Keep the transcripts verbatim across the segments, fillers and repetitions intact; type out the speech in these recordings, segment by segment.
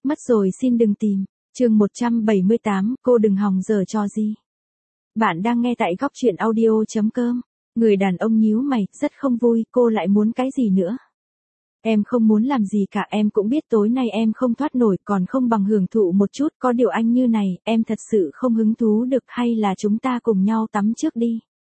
Mất rồi xin đừng tìm. Chương một trăm bảy mươi tám, cô đừng hòng giở trò gì. Bạn đang nghe tại góc truyện audio chấm com. Người đàn ông nhíu mày, rất không vui, cô lại muốn cái gì nữa? Em không muốn làm gì cả, em cũng biết tối nay em không thoát nổi, còn không bằng hưởng thụ một chút, có điều anh như này, em thật sự không hứng thú được, hay là chúng ta cùng nhau tắm trước đi.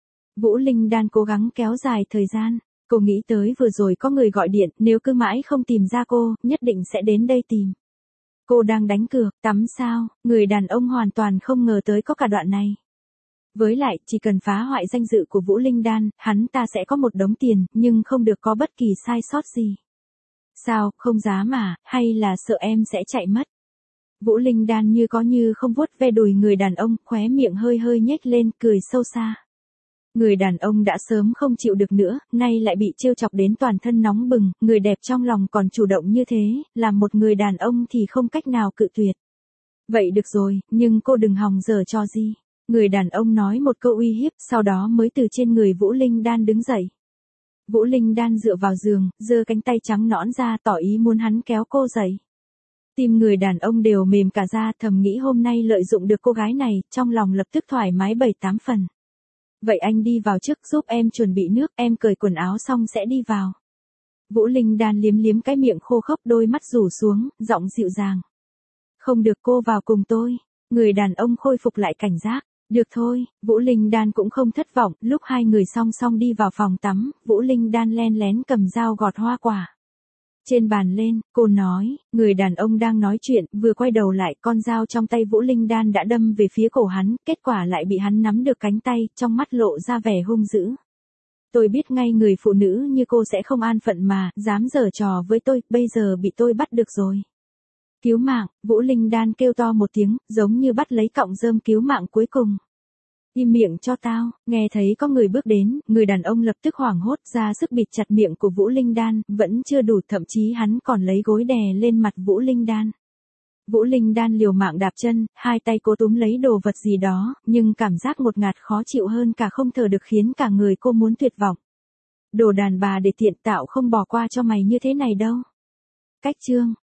Vũ Linh Đan cố gắng kéo dài thời gian, cô nghĩ tới vừa rồi có người gọi điện, nếu cứ mãi không tìm ra cô, nhất định sẽ đến đây tìm. Cô đang đánh cược, tắm sao, người đàn ông hoàn toàn không ngờ tới có cả đoạn này. Với lại, chỉ cần phá hoại danh dự của Vũ Linh Đan, hắn ta sẽ có một đống tiền, nhưng không được có bất kỳ sai sót gì. Sao, không dám mà, hay là sợ em sẽ chạy mất? Vũ Linh Đan như có như không vuốt ve đùi người đàn ông, khóe miệng hơi hơi nhếch lên, cười sâu xa. Người đàn ông đã sớm không chịu được nữa, nay lại bị trêu chọc đến toàn thân nóng bừng, người đẹp trong lòng còn chủ động như thế, làm một người đàn ông thì không cách nào cự tuyệt. Vậy được rồi, nhưng cô đừng hòng giở trò gì. Người đàn ông nói một câu uy hiếp, sau đó mới từ trên người Vũ Linh Đan đứng dậy. Vũ Linh Đan dựa vào giường, giơ cánh tay trắng nõn ra tỏ ý muốn hắn kéo cô dậy. Tim người đàn ông đều mềm cả ra, thầm nghĩ hôm nay lợi dụng được cô gái này, trong lòng lập tức thoải mái bảy tám phần. Vậy anh đi vào trước giúp em chuẩn bị nước, em cởi quần áo xong sẽ đi vào. Vũ Linh Đan liếm liếm cái miệng khô khốc, đôi mắt rủ xuống, giọng dịu dàng. Không được, cô vào cùng tôi. Người đàn ông khôi phục lại cảnh giác. Được thôi, Vũ Linh Đan cũng không thất vọng, lúc hai người song song đi vào phòng tắm, Vũ Linh Đan len lén cầm dao gọt hoa quả. Trên bàn lên, cô nói, người đàn ông đang nói chuyện, vừa quay đầu lại, con dao trong tay Vũ Linh Đan đã đâm về phía cổ hắn, kết quả lại bị hắn nắm được cánh tay, trong mắt lộ ra vẻ hung dữ. Tôi biết ngay người phụ nữ như cô sẽ không an phận mà, dám giở trò với tôi, bây giờ bị tôi bắt được rồi. Cứu mạng, Vũ Linh Đan kêu to một tiếng, giống như bắt lấy cọng rơm cứu mạng cuối cùng. Im miệng cho tao, nghe thấy có người bước đến, người đàn ông lập tức hoảng hốt ra sức bịt chặt miệng của Vũ Linh Đan, vẫn chưa đủ, thậm chí hắn còn lấy gối đè lên mặt Vũ Linh Đan. Vũ Linh Đan liều mạng đạp chân, hai tay cố túm lấy đồ vật gì đó, nhưng cảm giác ngột ngạt khó chịu hơn cả không thở được khiến cả người cô muốn tuyệt vọng. Đồ đàn bà để tiện tạo không bỏ qua cho mày như thế này đâu. Cách chương